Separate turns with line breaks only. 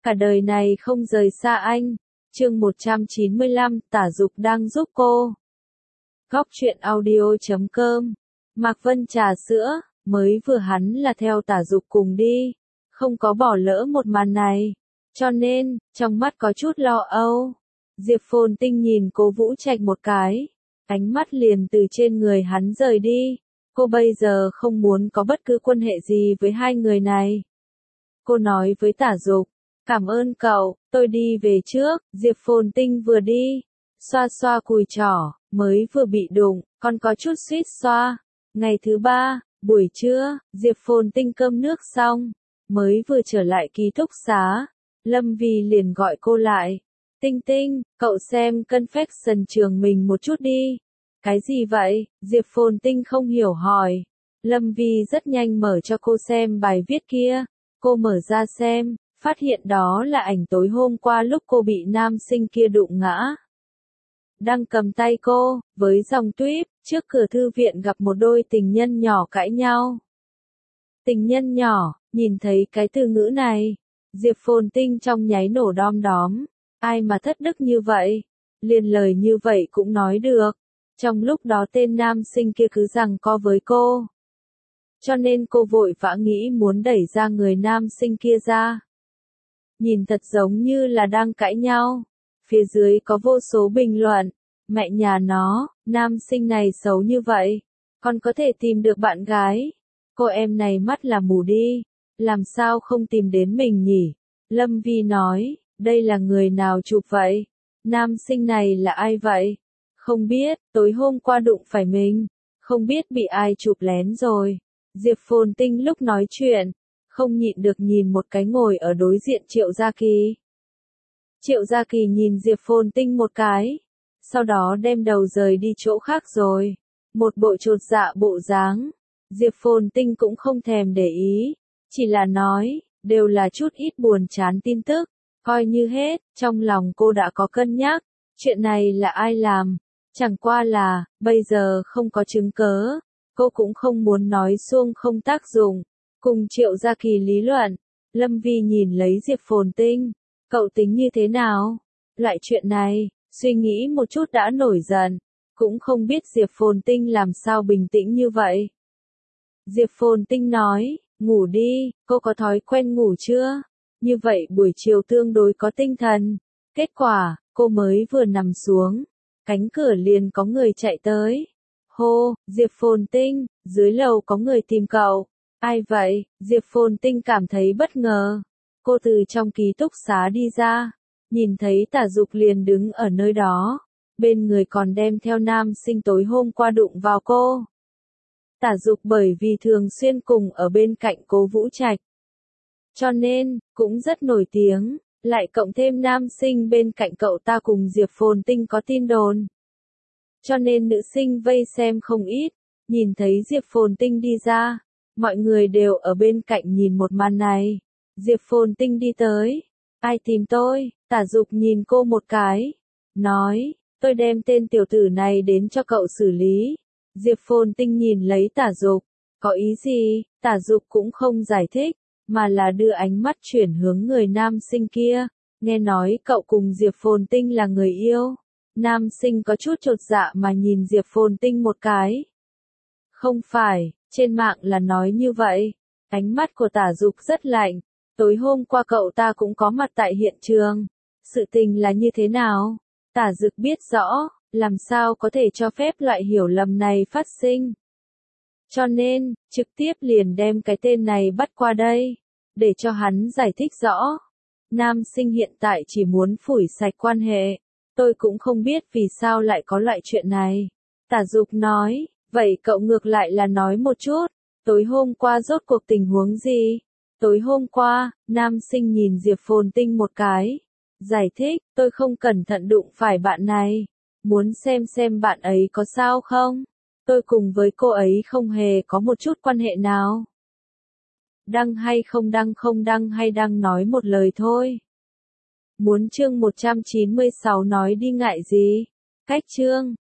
cả đời này không rời xa anh. Chương 195, Tả Dục đang giúp cô. Góc truyện audio.com. Mạc Vân trà sữa, mới vừa hắn là theo Tả Dục cùng đi, không có bỏ lỡ một màn này, cho nên, trong mắt có chút lo âu. Diệp Phồn Tinh nhìn Cố Vũ Trạch một cái, ánh mắt liền từ trên người hắn rời đi. Cô bây giờ không muốn có bất cứ quan hệ gì với hai người này. Cô nói với Tả Dục, cảm ơn cậu, tôi đi về trước. Diệp Phồn Tinh vừa đi, xoa xoa cùi chỏ, mới vừa bị đụng, còn có chút suýt xoa. Ngày thứ ba, buổi trưa, Diệp Phồn Tinh cơm nước xong, mới vừa trở lại ký túc xá, Lâm Vì liền gọi cô lại. Tinh Tinh, cậu xem confection trường mình một chút đi. Cái gì vậy? Diệp Phồn Tinh không hiểu hỏi. Lâm Vi rất nhanh mở cho cô xem bài viết kia. Cô mở ra xem, phát hiện đó là ảnh tối hôm qua lúc cô bị nam sinh kia đụng ngã. Đang cầm tay cô, với dòng tweet, trước cửa thư viện gặp một đôi tình nhân nhỏ cãi nhau. Tình nhân nhỏ, nhìn thấy cái từ ngữ này, Diệp Phồn Tinh trong nháy nổ đom đóm. Ai mà thất đức như vậy? Liền lời như vậy cũng nói được. Trong lúc đó tên nam sinh kia cứ giằng co với cô. Cho nên cô vội vã nghĩ muốn đẩy ra người nam sinh kia ra. Nhìn thật giống như là đang cãi nhau. Phía dưới có vô số bình luận. Mẹ nhà nó, nam sinh này xấu như vậy. Còn có thể tìm được bạn gái. Cô em này mắt là mù đi. Làm sao không tìm đến mình nhỉ? Lâm Vi nói, đây là người nào chụp vậy? Nam sinh này là ai vậy? Không biết, tối hôm qua đụng phải mình. Không biết bị ai chụp lén rồi. Diệp Phồn Tinh lúc nói chuyện, không nhịn được nhìn một cái ngồi ở đối diện Triệu Gia Kỳ. Triệu Gia Kỳ nhìn Diệp Phồn Tinh một cái, sau đó đem đầu rời đi chỗ khác rồi. Một bộ chột dạ bộ dáng. Diệp Phồn Tinh cũng không thèm để ý, chỉ là nói, đều là chút ít buồn chán tin tức. Coi như hết, trong lòng cô đã có cân nhắc, chuyện này là ai làm. Chẳng qua là, bây giờ không có chứng cớ, cô cũng không muốn nói suông không tác dụng. Cùng Triệu Gia Kỳ lý luận, Lâm Vi nhìn lấy Diệp Phồn Tinh, cậu tính như thế nào? Loại chuyện này, suy nghĩ một chút đã nổi giận, cũng không biết Diệp Phồn Tinh làm sao bình tĩnh như vậy. Diệp Phồn Tinh nói, ngủ đi, cô có thói quen ngủ chưa? Như vậy buổi chiều tương đối có tinh thần. Kết quả, cô mới vừa nằm xuống, cánh cửa liền có người chạy tới. Hô, Diệp Phồn Tinh, dưới lầu có người tìm cậu. Ai vậy? Diệp Phồn Tinh cảm thấy bất ngờ. Cô từ trong ký túc xá đi ra, nhìn thấy Tả Dục liền đứng ở nơi đó. Bên người còn đem theo nam sinh tối hôm qua đụng vào cô. Tả Dục bởi vì thường xuyên cùng ở bên cạnh Cố Vũ Trạch, cho nên, cũng rất nổi tiếng, lại cộng thêm nam sinh bên cạnh cậu ta cùng Diệp Phồn Tinh có tin đồn. Cho nên nữ sinh vây xem không ít, nhìn thấy Diệp Phồn Tinh đi ra, mọi người đều ở bên cạnh nhìn một màn này. Diệp Phồn Tinh đi tới, ai tìm tôi? Tả Dục nhìn cô một cái, nói, tôi đem tên tiểu tử này đến cho cậu xử lý. Diệp Phồn Tinh nhìn lấy Tả Dục, có ý gì? Tả Dục cũng không giải thích, mà là đưa ánh mắt chuyển hướng người nam sinh kia. Nghe nói cậu cùng Diệp Phồn Tinh là người yêu. Nam sinh có chút chột dạ mà nhìn Diệp Phồn Tinh một cái. Không phải, trên mạng là nói như vậy. Ánh mắt của Tả Dục rất lạnh. Tối hôm qua cậu ta cũng có mặt tại hiện trường. Sự tình là như thế nào? Tả Dục biết rõ, làm sao có thể cho phép loại hiểu lầm này phát sinh. Cho nên, trực tiếp liền đem cái tên này bắt qua đây, để cho hắn giải thích rõ. Nam sinh hiện tại chỉ muốn phủi sạch quan hệ. Tôi cũng không biết vì sao lại có loại chuyện này. Tả Dục nói, vậy cậu ngược lại là nói một chút, tối hôm qua rốt cuộc tình huống gì? Tối hôm qua, nam sinh nhìn Diệp Phồn Tinh một cái, giải thích, tôi không cẩn thận đụng phải bạn này, muốn xem bạn ấy có sao không? Tôi cùng với cô ấy không hề có một chút quan hệ nào. Đăng hay không đăng hay đăng nói một lời thôi. Muốn chương 196 nói đi ngại gì? Cách chương